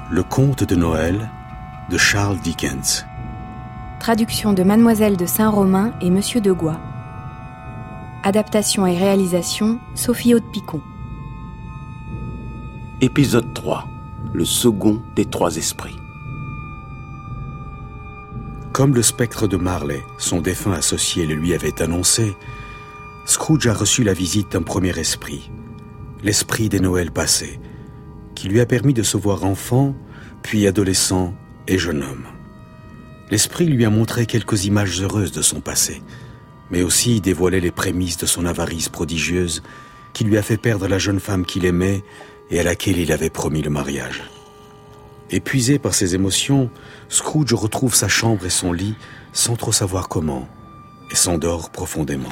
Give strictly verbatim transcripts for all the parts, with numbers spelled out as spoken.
Le conte de Noël de Charles Dickens. Traduction de Mademoiselle de Saint-Romain et Monsieur de Gois. Adaptation et réalisation Sophie Aude-Picon. Épisode trois. Le second des trois esprits. Comme le spectre de Marley, son défunt associé, le lui avait annoncé, Scrooge a reçu la visite d'un premier esprit, l'esprit des Noëls passés, qui lui a permis de se voir enfant, puis adolescent et jeune homme. L'esprit lui a montré quelques images heureuses de son passé, mais aussi dévoilé les prémices de son avarice prodigieuse qui lui a fait perdre la jeune femme qu'il aimait et à laquelle il avait promis le mariage. Épuisé par ses émotions, Scrooge retrouve sa chambre et son lit sans trop savoir comment et s'endort profondément.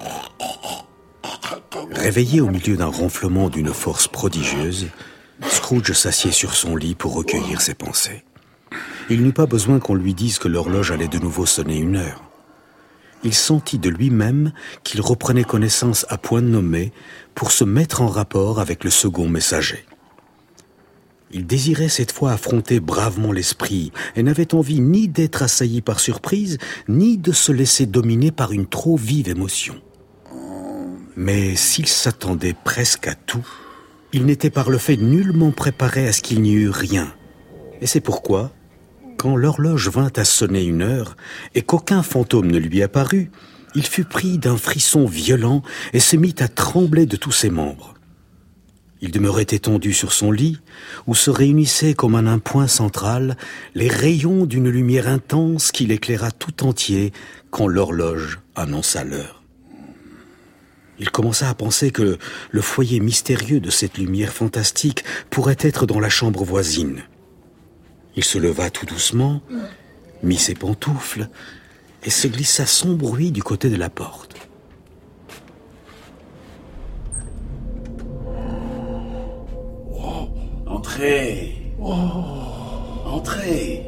Réveillé au milieu d'un ronflement d'une force prodigieuse, Scrooge s'assied sur son lit pour recueillir ses pensées. Il n'eut pas besoin qu'on lui dise que l'horloge allait de nouveau sonner une heure. Il sentit de lui-même qu'il reprenait connaissance à point nommé pour se mettre en rapport avec le second messager. Il désirait cette fois affronter bravement l'esprit et n'avait envie ni d'être assailli par surprise, ni de se laisser dominer par une trop vive émotion. Mais s'il s'attendait presque à tout, il n'était par le fait nullement préparé à ce qu'il n'y eût rien. Et c'est pourquoi, quand l'horloge vint à sonner une heure et qu'aucun fantôme ne lui apparut, il fut pris d'un frisson violent et se mit à trembler de tous ses membres. Il demeurait étendu sur son lit, où se réunissaient comme en un point central les rayons d'une lumière intense qui l'éclaira tout entier quand l'horloge annonça l'heure. Il commença à penser que le foyer mystérieux de cette lumière fantastique pourrait être dans la chambre voisine. Il se leva tout doucement, mit ses pantoufles et se glissa sans bruit du côté de la porte. Oh, entrez oh, Entrez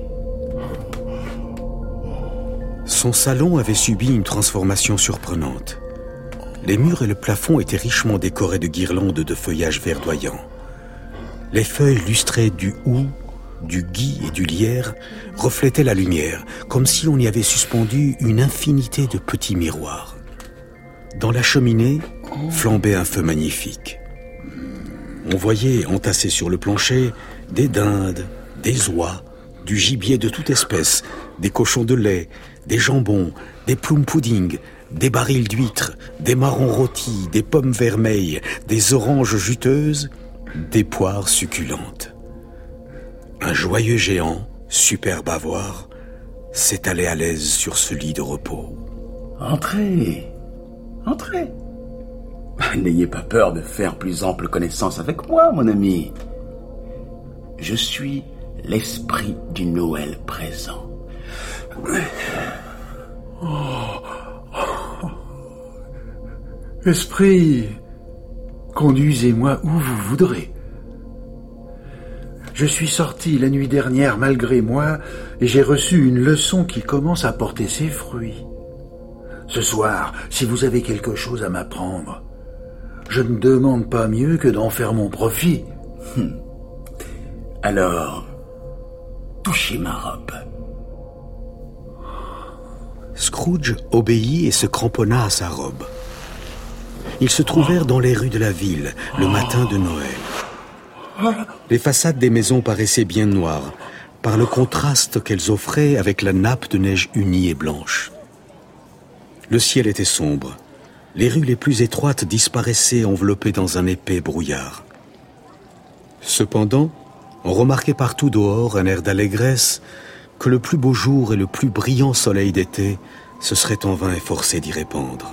Son salon avait subi une transformation surprenante. Les murs et le plafond étaient richement décorés de guirlandes de feuillage verdoyant. Les feuilles lustrées du houx, du gui et du lierre reflétaient la lumière, comme si on y avait suspendu une infinité de petits miroirs. Dans la cheminée flambait un feu magnifique. On voyait entassés sur le plancher des dindes, des oies, du gibier de toute espèce, des cochons de lait, des jambons, des plum pudding, des barils d'huîtres, des marrons rôtis, des pommes vermeilles, des oranges juteuses, des poires succulentes. Un joyeux géant, superbe à voir, s'étalait à l'aise sur ce lit de repos. Entrez, entrez. N'ayez pas peur de faire plus ample connaissance avec moi, mon ami. Je suis l'esprit du Noël présent. Oh. Esprit, conduisez-moi où vous voudrez. Je suis sorti la nuit dernière malgré moi et j'ai reçu une leçon qui commence à porter ses fruits. Ce soir, si vous avez quelque chose à m'apprendre, je ne demande pas mieux que d'en faire mon profit. Hum. Alors, touchez ma robe. Scrooge obéit et se cramponna à sa robe. Ils se trouvèrent dans les rues de la ville, le matin de Noël. Les façades des maisons paraissaient bien noires, par le contraste qu'elles offraient avec la nappe de neige unie et blanche. Le ciel était sombre. Les rues les plus étroites disparaissaient enveloppées dans un épais brouillard. Cependant, on remarquait partout dehors un air d'allégresse que le plus beau jour et le plus brillant soleil d'été se seraient en vain efforcés d'y répandre.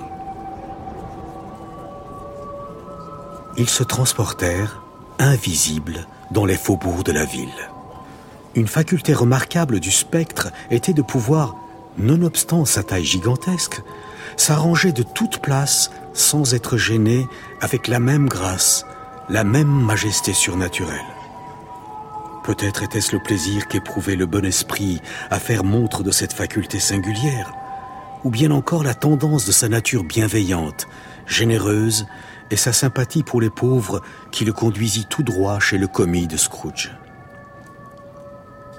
Ils se transportèrent, invisibles, dans les faubourgs de la ville. Une faculté remarquable du spectre était de pouvoir, nonobstant sa taille gigantesque, s'arranger de toute place sans être gêné, avec la même grâce, la même majesté surnaturelle. Peut-être était-ce le plaisir qu'éprouvait le bon esprit à faire montre de cette faculté singulière, ou bien encore la tendance de sa nature bienveillante, généreuse, et sa sympathie pour les pauvres qui le conduisit tout droit chez le commis de Scrooge.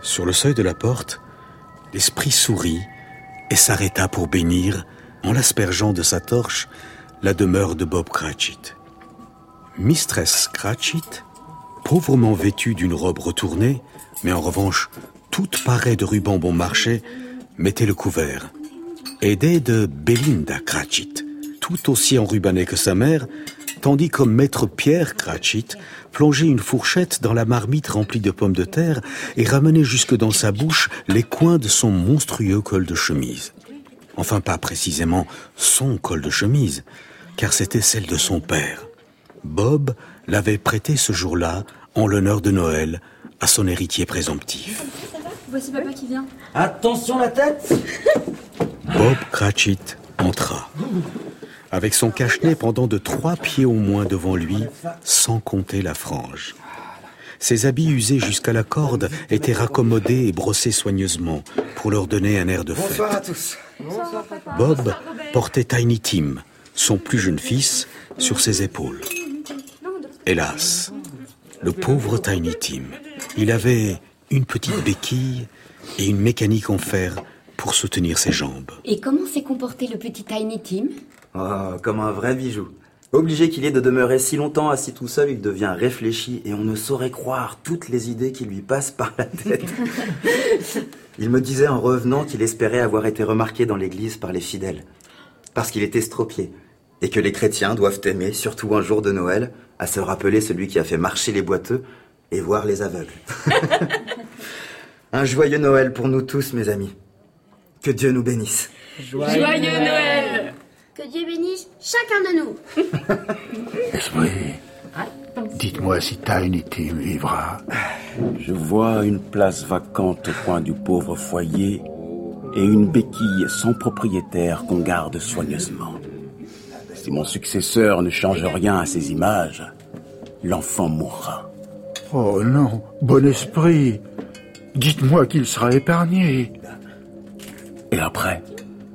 Sur le seuil de la porte, l'esprit sourit et s'arrêta pour bénir, en l'aspergeant de sa torche, la demeure de Bob Cratchit. Mistress Cratchit, pauvrement vêtue d'une robe retournée, mais en revanche toute parée de rubans bon marché, mettait le couvert. Aidée de Belinda Cratchit, tout aussi enrubannée que sa mère, tandis que maître Pierre Cratchit plongeait une fourchette dans la marmite remplie de pommes de terre et ramenait jusque dans sa bouche les coins de son monstrueux col de chemise. Enfin, pas précisément son col de chemise, car c'était celle de son père. Bob l'avait prêté ce jour-là en l'honneur de Noël à son héritier présomptif. Voici papa qui vient. Attention la tête. Bob Cratchit entra, avec son cache-nez pendant de trois pieds au moins devant lui, sans compter la frange. Ses habits usés jusqu'à la corde étaient raccommodés et brossés soigneusement pour leur donner un air de fête. Bonsoir à tous. Bonsoir, papa. Bob portait Tiny Tim, son plus jeune fils, sur ses épaules. Hélas, le pauvre Tiny Tim, il avait une petite béquille et une mécanique en fer pour soutenir ses jambes. Et comment s'est comporté le petit Tiny Tim ? Oh, comme un vrai bijou. Obligé qu'il est de demeurer si longtemps assis tout seul, il devient réfléchi et on ne saurait croire toutes les idées qui lui passent par la tête. Il me disait en revenant qu'il espérait avoir été remarqué dans l'église par les fidèles, parce qu'il est estropié, et que les chrétiens doivent aimer, surtout un jour de Noël, à se rappeler celui qui a fait marcher les boiteux et voir les aveugles. Un joyeux Noël pour nous tous, mes amis. Que Dieu nous bénisse. Joyeux, Joyeux Noël. Que Dieu bénisse chacun de nous. Esprit, dites-moi si Tiny Tim vivra. Je vois une place vacante au coin du pauvre foyer et une béquille sans propriétaire qu'on garde soigneusement. Si mon successeur ne change rien à ces images, l'enfant mourra. Oh non, bon esprit, dites-moi qu'il sera épargné. Et après,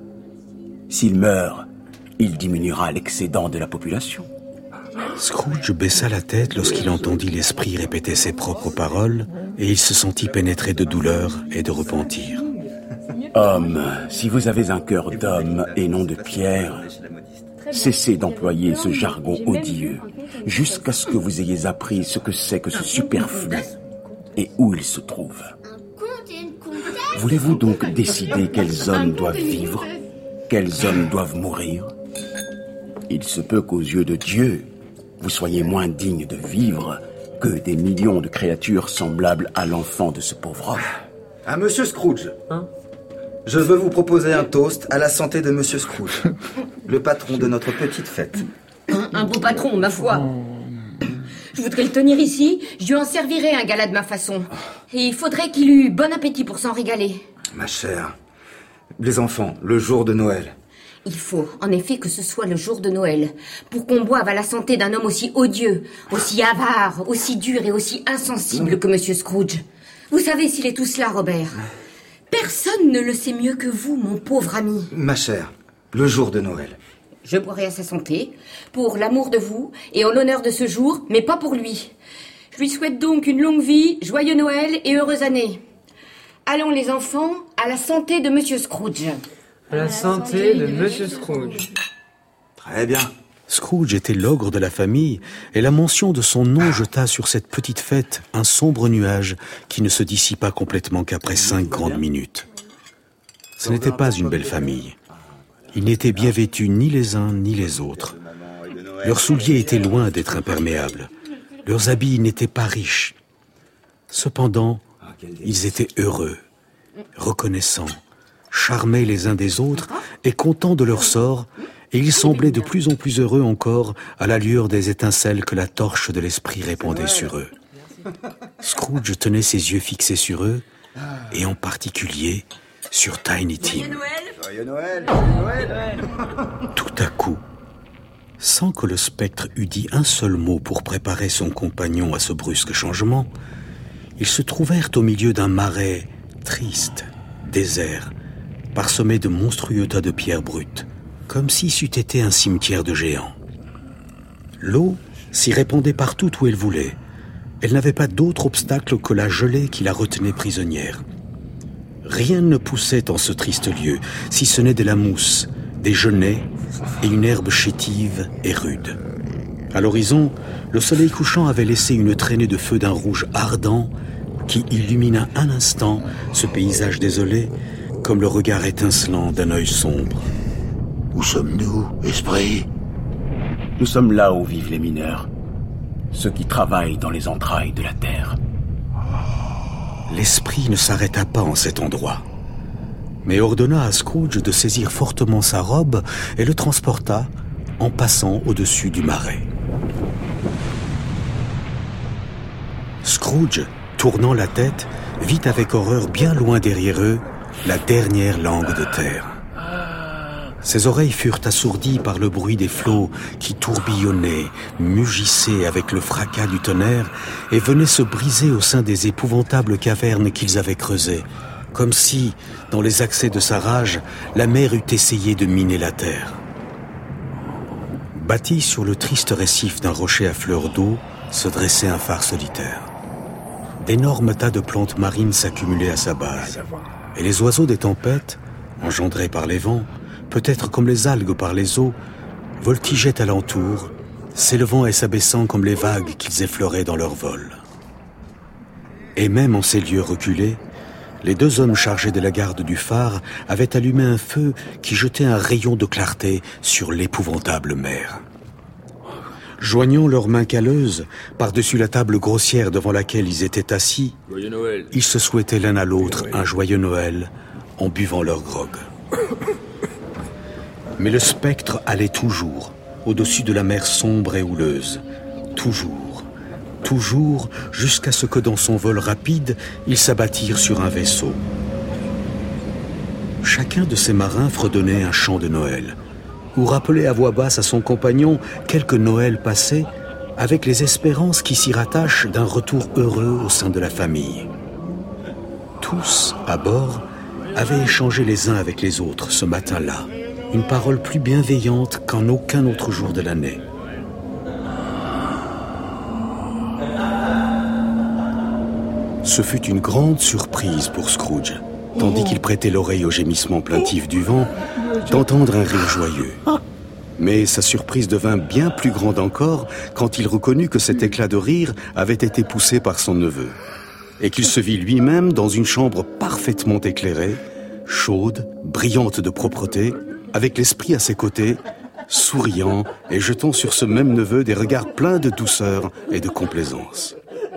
s'il meurt, il diminuera l'excédent de la population. Scrooge baissa la tête lorsqu'il entendit l'esprit répéter ses propres paroles et il se sentit pénétré de douleur et de repentir. Homme, si vous avez un cœur d'homme et non de pierre, cessez d'employer ce jargon odieux jusqu'à ce que vous ayez appris ce que c'est que ce superflu et où il se trouve. Voulez-vous donc décider quels hommes doivent vivre, quels hommes doivent mourir ? Il se peut qu'aux yeux de Dieu, vous soyez moins digne de vivre que des millions de créatures semblables à l'enfant de ce pauvre homme. À Monsieur Scrooge. Hein ? Je veux vous proposer un toast à la santé de Monsieur Scrooge, le patron de notre petite fête. Un, un beau patron, ma foi. Je voudrais le tenir ici, je lui en servirai un gala de ma façon. Et il faudrait qu'il eût bon appétit pour s'en régaler. Ma chère, les enfants, le jour de Noël. Il faut, en effet, que ce soit le jour de Noël, pour qu'on boive à la santé d'un homme aussi odieux, aussi avare, aussi dur et aussi insensible que Monsieur Scrooge. Vous savez s'il est tout cela, Robert. Personne ne le sait mieux que vous, mon pauvre ami. Ma chère, le jour de Noël. Je boirai à sa santé, pour l'amour de vous et en l'honneur de ce jour, mais pas pour lui. Je lui souhaite donc une longue vie, joyeux Noël et heureuse année. Allons les enfants, à la santé de Monsieur Scrooge. À la santé de Monsieur Scrooge. Très bien. Scrooge était l'ogre de la famille, et la mention de son nom jeta sur cette petite fête un sombre nuage qui ne se dissipa complètement qu'après cinq grandes minutes. Ce n'était pas une belle famille. Ils n'étaient bien vêtus ni les uns ni les autres. Leurs souliers étaient loin d'être imperméables. Leurs habits n'étaient pas riches. Cependant, ils étaient heureux, reconnaissants, charmés les uns des autres et contents de leur sort, et ils semblaient de plus en plus heureux encore à la lueur des étincelles que la torche de l'esprit répandait sur eux. Scrooge tenait ses yeux fixés sur eux, et en particulier sur Tiny Tim. Joyeux Noël, joyeux Noël. Tout à coup, sans que le spectre eût dit un seul mot pour préparer son compagnon à ce brusque changement, ils se trouvèrent au milieu d'un marais triste, désert, parsemé de monstrueux tas de pierres brutes, comme si c'eût été un cimetière de géants. L'eau s'y répandait partout où elle voulait, Elle n'avait pas d'autre obstacle que la gelée qui la retenait prisonnière. Rien ne poussait en ce triste lieu, si ce n'est de la mousse, des genêts et une herbe chétive et rude. À l'horizon, le soleil couchant avait laissé une traînée de feu d'un rouge ardent qui illumina un instant ce paysage désolé comme le regard étincelant d'un œil sombre. Où sommes-nous, esprit? Nous sommes là où vivent les mineurs, ceux qui travaillent dans les entrailles de la terre. L'esprit ne s'arrêta pas en cet endroit, mais ordonna à Scrooge de saisir fortement sa robe et le transporta en passant au-dessus du marais. Scrooge, tournant la tête, vit avec horreur bien loin derrière eux la dernière langue de terre. Ses oreilles furent assourdies par le bruit des flots qui tourbillonnaient, mugissaient avec le fracas du tonnerre et venaient se briser au sein des épouvantables cavernes qu'ils avaient creusées, comme si, dans les accès de sa rage, la mer eût essayé de miner la terre. Bâti sur le triste récif d'un rocher à fleurs d'eau, se dressait un phare solitaire. D'énormes tas de plantes marines s'accumulaient à sa base, et les oiseaux des tempêtes, engendrés par les vents, peut-être comme les algues par les eaux, voltigeaient alentour, s'élevant et s'abaissant comme les vagues qu'ils effleuraient dans leur vol. Et même en ces lieux reculés, les deux hommes chargés de la garde du phare avaient allumé un feu qui jetait un rayon de clarté sur l'épouvantable mer. Joignant leurs mains calleuses par-dessus la table grossière devant laquelle ils étaient assis, ils se souhaitaient l'un à l'autre un joyeux Noël en buvant leur grog. Mais le spectre allait toujours, au-dessus de la mer sombre et houleuse. Toujours, toujours, jusqu'à ce que dans son vol rapide, ils s'abattirent sur un vaisseau. Chacun de ces marins fredonnait un chant de Noël, ou rappelait à voix basse à son compagnon quelques Noëls passés, avec les espérances qui s'y rattachent d'un retour heureux au sein de la famille. Tous, à bord, avaient échangé les uns avec les autres ce matin-là, une parole plus bienveillante qu'en aucun autre jour de l'année. Ce fut une grande surprise pour Scrooge, tandis qu'il prêtait l'oreille au gémissement plaintif du vent, d'entendre un rire joyeux. Mais sa surprise devint bien plus grande encore quand il reconnut que cet éclat de rire avait été poussé par son neveu, et qu'il se vit lui-même dans une chambre parfaitement éclairée, chaude, brillante de propreté, avec l'esprit à ses côtés, souriant et jetant sur ce même neveu des regards pleins de douceur et de complaisance.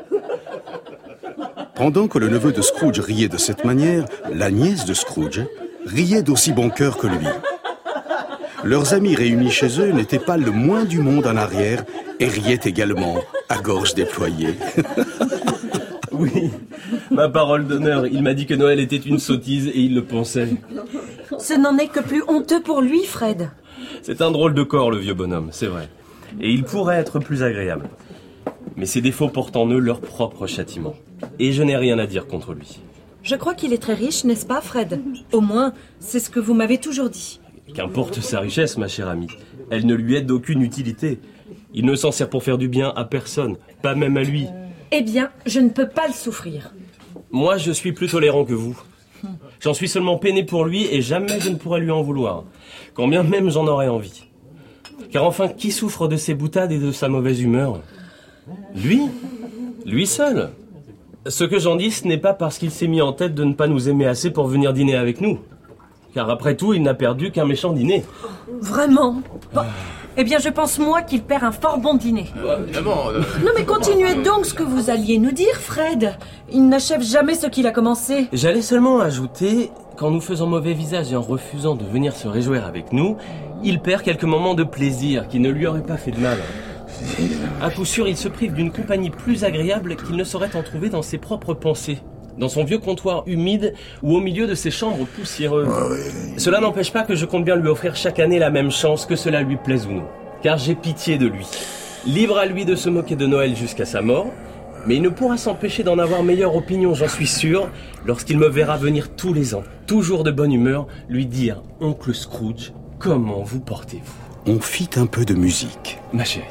Pendant que le neveu de Scrooge riait de cette manière, la nièce de Scrooge riait d'aussi bon cœur que lui. Leurs amis réunis chez eux n'étaient pas le moins du monde en arrière et riaient également, à gorge déployée. Oui, ma parole d'honneur, il m'a dit que Noël était une sottise et il le pensait. Ce n'en est que plus honteux pour lui, Fred. C'est un drôle de corps, le vieux bonhomme, c'est vrai. Et il pourrait être plus agréable. Mais ses défauts portent en eux leur propre châtiment. Et je n'ai rien à dire contre lui. Je crois qu'il est très riche, n'est-ce pas, Fred? Au moins, c'est ce que vous m'avez toujours dit. Qu'importe sa richesse, ma chère amie. Elle ne lui est d'aucune utilité. Il ne s'en sert pour faire du bien à personne, pas même à lui. Eh bien, je ne peux pas le souffrir. Moi, je suis plus tolérant que vous. J'en suis seulement peiné pour lui et jamais je ne pourrais lui en vouloir. Quand bien même j'en aurais envie. Car enfin, qui souffre de ses boutades et de sa mauvaise humeur? Lui? Lui seul? Ce que j'en dis, ce n'est pas parce qu'il s'est mis en tête de ne pas nous aimer assez pour venir dîner avec nous. Car après tout, il n'a perdu qu'un méchant dîner. Vraiment? Bon, eh bien, je pense, moi, qu'il perd un fort bon dîner. Bah, évidemment. Euh... Non, mais continuez donc ce que vous alliez nous dire, Fred. Il n'achève jamais ce qu'il a commencé. J'allais seulement ajouter qu'en nous faisant mauvais visage et en refusant de venir se réjouir avec nous, il perd quelques moments de plaisir qui ne lui auraient pas fait de mal. À coup sûr, il se prive d'une compagnie plus agréable qu'il ne saurait en trouver dans ses propres pensées, dans son vieux comptoir humide ou au milieu de ses chambres poussiéreuses. Cela n'empêche pas que je compte bien lui offrir chaque année la même chance, que cela lui plaise ou non, car j'ai pitié de lui. Libre à lui de se moquer de Noël jusqu'à sa mort, mais il ne pourra s'empêcher d'en avoir meilleure opinion, j'en suis sûr, lorsqu'il me verra venir tous les ans, toujours de bonne humeur, lui dire « Oncle Scrooge, comment vous portez-vous » On fit un peu de musique. Ma chérie.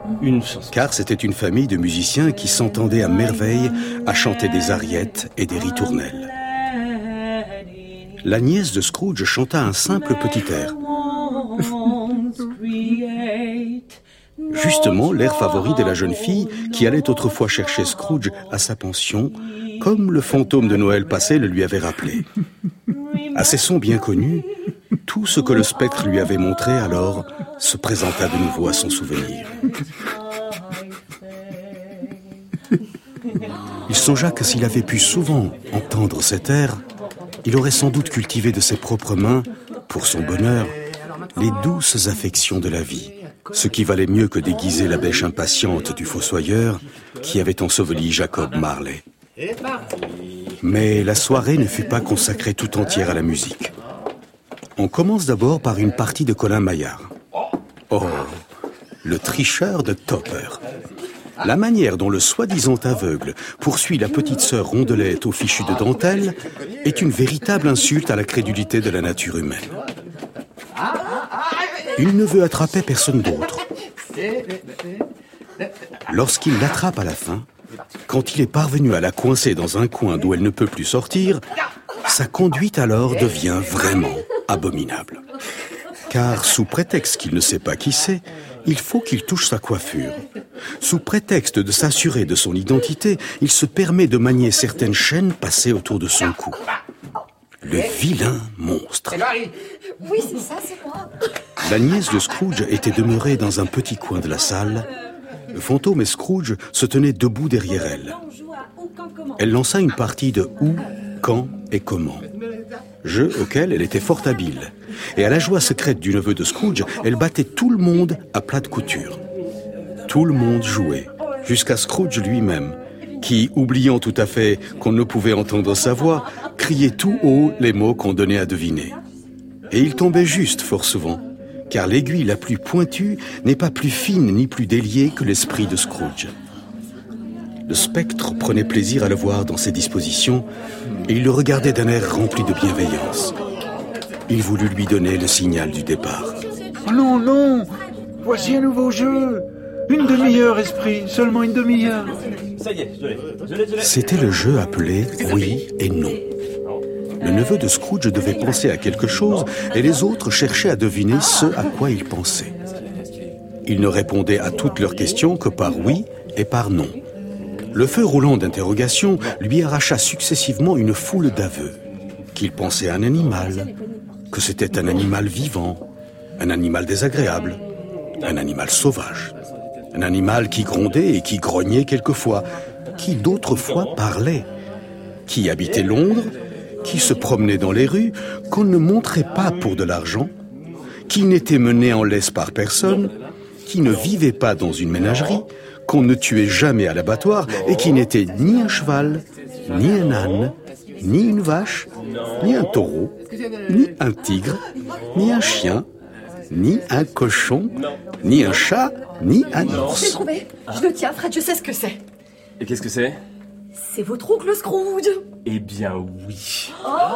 Une chanson. Car c'était une famille de musiciens qui s'entendaient à merveille à chanter des ariettes et des ritournelles. La nièce de Scrooge chanta un simple petit air. Justement, l'air favori de la jeune fille qui allait autrefois chercher Scrooge à sa pension, comme le fantôme de Noël passé le lui avait rappelé. À ces sons bien connus, tout ce que le spectre lui avait montré alors se présenta de nouveau à son souvenir. Il songea que s'il avait pu souvent entendre cet air, il aurait sans doute cultivé de ses propres mains, pour son bonheur, les douces affections de la vie, ce qui valait mieux que déguiser la bêche impatiente du fossoyeur qui avait enseveli Jacob Marley. Mais la soirée ne fut pas consacrée tout entière à la musique. On commence d'abord par une partie de Colin Maillard. Oh, le tricheur de Topper. La manière dont le soi-disant aveugle poursuit la petite sœur rondelette au fichu de dentelle est une véritable insulte à la crédulité de la nature humaine. Il ne veut attraper personne d'autre. Lorsqu'il l'attrape à la fin, quand il est parvenu à la coincer dans un coin d'où elle ne peut plus sortir, sa conduite alors devient vraiment abominable. Car sous prétexte qu'il ne sait pas qui c'est, il faut qu'il touche sa coiffure. Sous prétexte de s'assurer de son identité, il se permet de manier certaines chaînes passées autour de son cou. Le vilain monstre. Oui, c'est ça, c'est moi. La nièce de Scrooge était demeurée dans un petit coin de la salle. Le fantôme et Scrooge se tenaient debout derrière elle. Elle lança une partie de où, quand et comment. Jeu auquel elle était fort habile. Et à la joie secrète du neveu de Scrooge, elle battait tout le monde à plat de couture. Tout le monde jouait, jusqu'à Scrooge lui-même, qui, oubliant tout à fait qu'on ne pouvait entendre sa voix, criait tout haut les mots qu'on donnait à deviner. Et il tombait juste fort souvent, car l'aiguille la plus pointue n'est pas plus fine ni plus déliée que l'esprit de Scrooge. Le spectre prenait plaisir à le voir dans ses dispositions, et il le regardait d'un air rempli de bienveillance. Il voulut lui donner le signal du départ. Oh non, non! Voici un nouveau jeu! Une demi-heure, esprit, seulement une demi-heure. Ça y est, je l'ai. Je l'ai, je l'ai. C'était le jeu appelé oui et non. Le neveu de Scrooge devait penser à quelque chose et les autres cherchaient à deviner ce à quoi il pensait. Il ne répondait à toutes leurs questions que par oui et par non. Le feu roulant d'interrogation lui arracha successivement une foule d'aveux. Qu'il pensait à un animal, que c'était un animal vivant, un animal désagréable, un animal sauvage, un animal qui grondait et qui grognait quelquefois, qui d'autres fois parlait, qui habitait Londres, qui se promenait dans les rues, qu'on ne montrait pas pour de l'argent, qui n'était mené en laisse par personne, qui ne vivait pas dans une ménagerie, qu'on ne tuait jamais à l'abattoir et qui n'était ni un cheval, ni un âne, ni une vache, ni un taureau, ni un tigre, ni un chien, ni un cochon, ni un chat, ni un Je l'ai ours. trouvé. Je le tiens, Fred, je sais ce que c'est. Et qu'est-ce que c'est? C'est votre oncle Scrooge. Eh bien oui.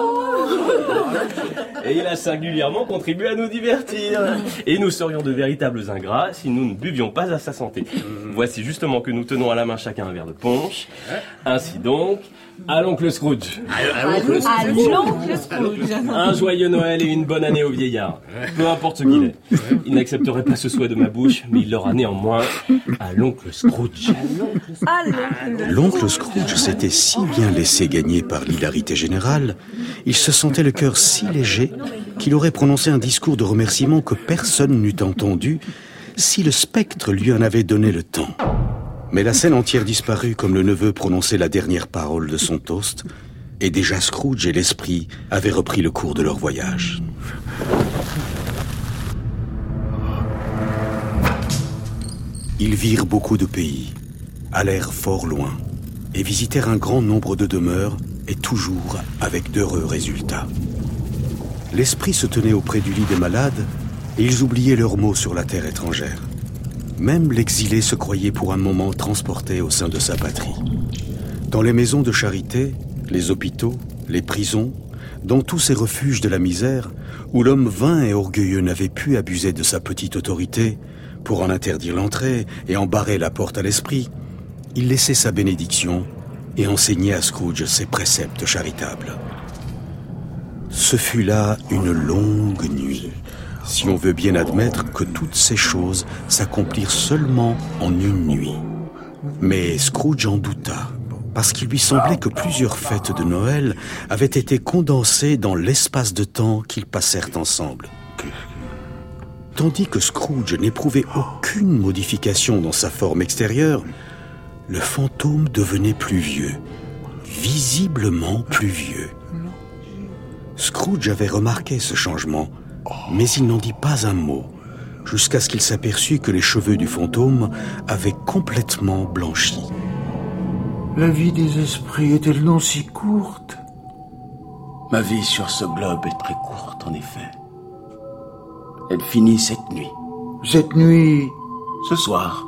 Et il a singulièrement contribué à nous divertir. Et nous serions de véritables ingrats si nous ne buvions pas à sa santé. Voici justement que nous tenons à la main chacun un verre de punch. Ainsi donc, à l'oncle Scrooge. À l'oncle Scrooge. Un joyeux Noël et une bonne année au vieillard. Peu importe ce qu'il est. Il n'accepterait pas ce souhait de ma bouche, mais il l'aura néanmoins à l'oncle Scrooge. À l'oncle. L'oncle Scrooge s'était si bien laissé gagner par l'hilarité générale, il se sentait le cœur si léger qu'il aurait prononcé un discours de remerciement que personne n'eût entendu si le spectre lui en avait donné le temps. Mais la scène entière disparut comme le neveu prononçait la dernière parole de son toast, et déjà Scrooge et l'esprit avaient repris le cours de leur voyage. Ils virent beaucoup de pays, allèrent fort loin, et visitèrent un grand nombre de demeures, et toujours avec d'heureux résultats. L'esprit se tenait auprès du lit des malades, et ils oubliaient leurs maux sur la terre étrangère. Même l'exilé se croyait pour un moment transporté au sein de sa patrie. Dans les maisons de charité, les hôpitaux, les prisons, dans tous ces refuges de la misère, où l'homme vain et orgueilleux n'avait pu abuser de sa petite autorité, Pour en interdire l'entrée et en barrer la porte à l'esprit, il laissait sa bénédiction et enseignait à Scrooge ses préceptes charitables. Ce fut là une longue nuit, si on veut bien admettre que toutes ces choses s'accomplirent seulement en une nuit. Mais Scrooge en douta, parce qu'il lui semblait que plusieurs fêtes de Noël avaient été condensées dans l'espace de temps qu'ils passèrent ensemble. Tandis que Scrooge n'éprouvait aucune modification dans sa forme extérieure, le fantôme devenait plus vieux, visiblement plus vieux. Scrooge avait remarqué ce changement, mais il n'en dit pas un mot, jusqu'à ce qu'il s'aperçût que les cheveux du fantôme avaient complètement blanchi. La vie des esprits est-elle donc si courte? Ma vie sur ce globe est très courte, en effet. Elle finit cette nuit. Cette nuit? Ce soir.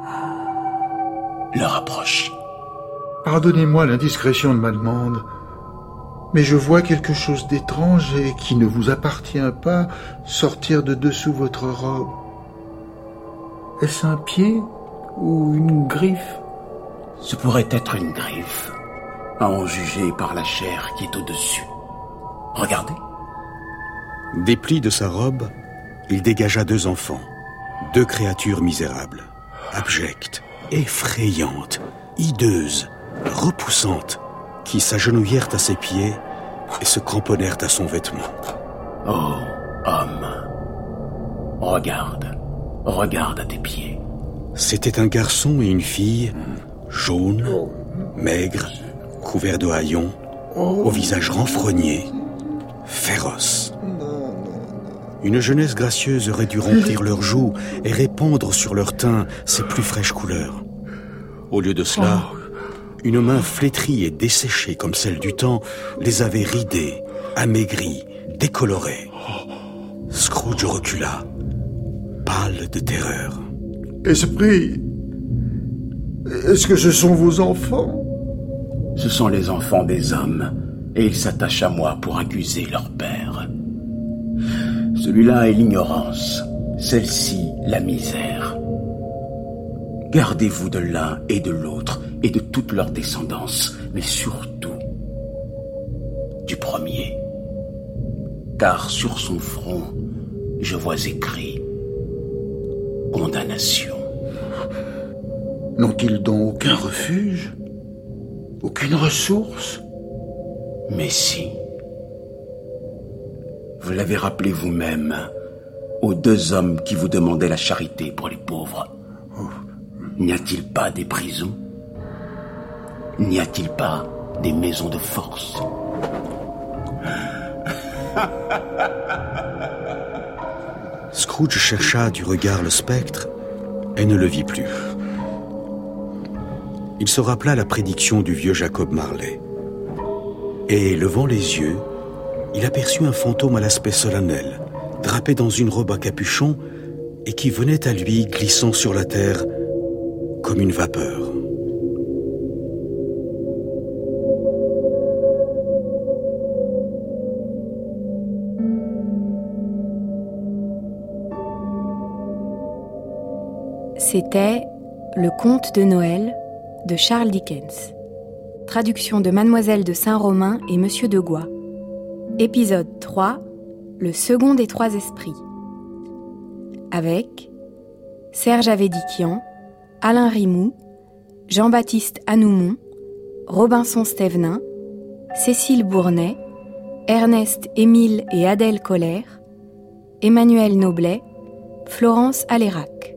L'heure approche. Pardonnez-moi l'indiscrétion de ma demande, mais je vois quelque chose d'étrange et qui ne vous appartient pas sortir de dessous votre robe. Est-ce un pied ou une griffe? Ce pourrait être une griffe, à en juger par la chair qui est au-dessus. Regardez. Des plis de sa robe, il dégagea deux enfants, deux créatures misérables, abjectes, effrayantes, hideuses, repoussantes, qui s'agenouillèrent à ses pieds et se cramponnèrent à son vêtement. Oh, homme, regarde, regarde à tes pieds. C'était un garçon et une fille, jaunes, maigres, couverts de haillons, au visage renfrogné, féroce. Une jeunesse gracieuse aurait dû remplir leurs joues et répandre sur leur teint ses plus fraîches couleurs. Au lieu de cela, une main flétrie et desséchée comme celle du temps les avait ridés, amaigris, décolorés. Scrooge recula, pâle de terreur. Esprit, est-ce que ce sont vos enfants? Ce sont les enfants des hommes, et ils s'attachent à moi pour accuser leur père. Celui-là est l'ignorance, celle-ci la misère. Gardez-vous de l'un et de l'autre, et de toute leur descendance, mais surtout du premier. Car sur son front, je vois écrit « Condamnation ». N'ont-ils donc aucun refuge? Aucune ressource? Mais si. Vous l'avez rappelé vous-même aux deux hommes qui vous demandaient la charité pour les pauvres. Oh. N'y a-t-il pas des prisons? N'y a-t-il pas des maisons de force? Scrooge chercha du regard le spectre et ne le vit plus. Il se rappela la prédiction du vieux Jacob Marley. Et, levant les yeux, il aperçut un fantôme à l'aspect solennel, drapé dans une robe à capuchon et qui venait à lui glissant sur la terre comme une vapeur. C'était Le Conte de Noël de Charles Dickens. Traduction de Mademoiselle de Saint-Romain et Monsieur de Gois. Épisode trois, Le second des trois esprits. Avec Serge Avédikian, Alain Rimou, Jean-Baptiste Anoumon, Robinson Stévenin, Cécile Bournay, Ernest Émile et Adèle Colère, Emmanuel Noblet, Florence Alérac.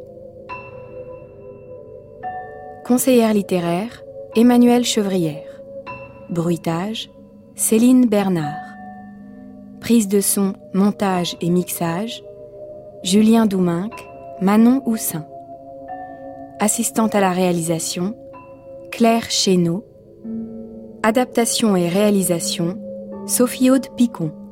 Conseillère littéraire, Emmanuelle Chevrière. Bruitage, Céline Bernard. Prise de son, montage et mixage, Julien Douminc, Manon Houssin. Assistante à la réalisation, Claire Chénaud. Adaptation et réalisation, Sophie-Aude Picon.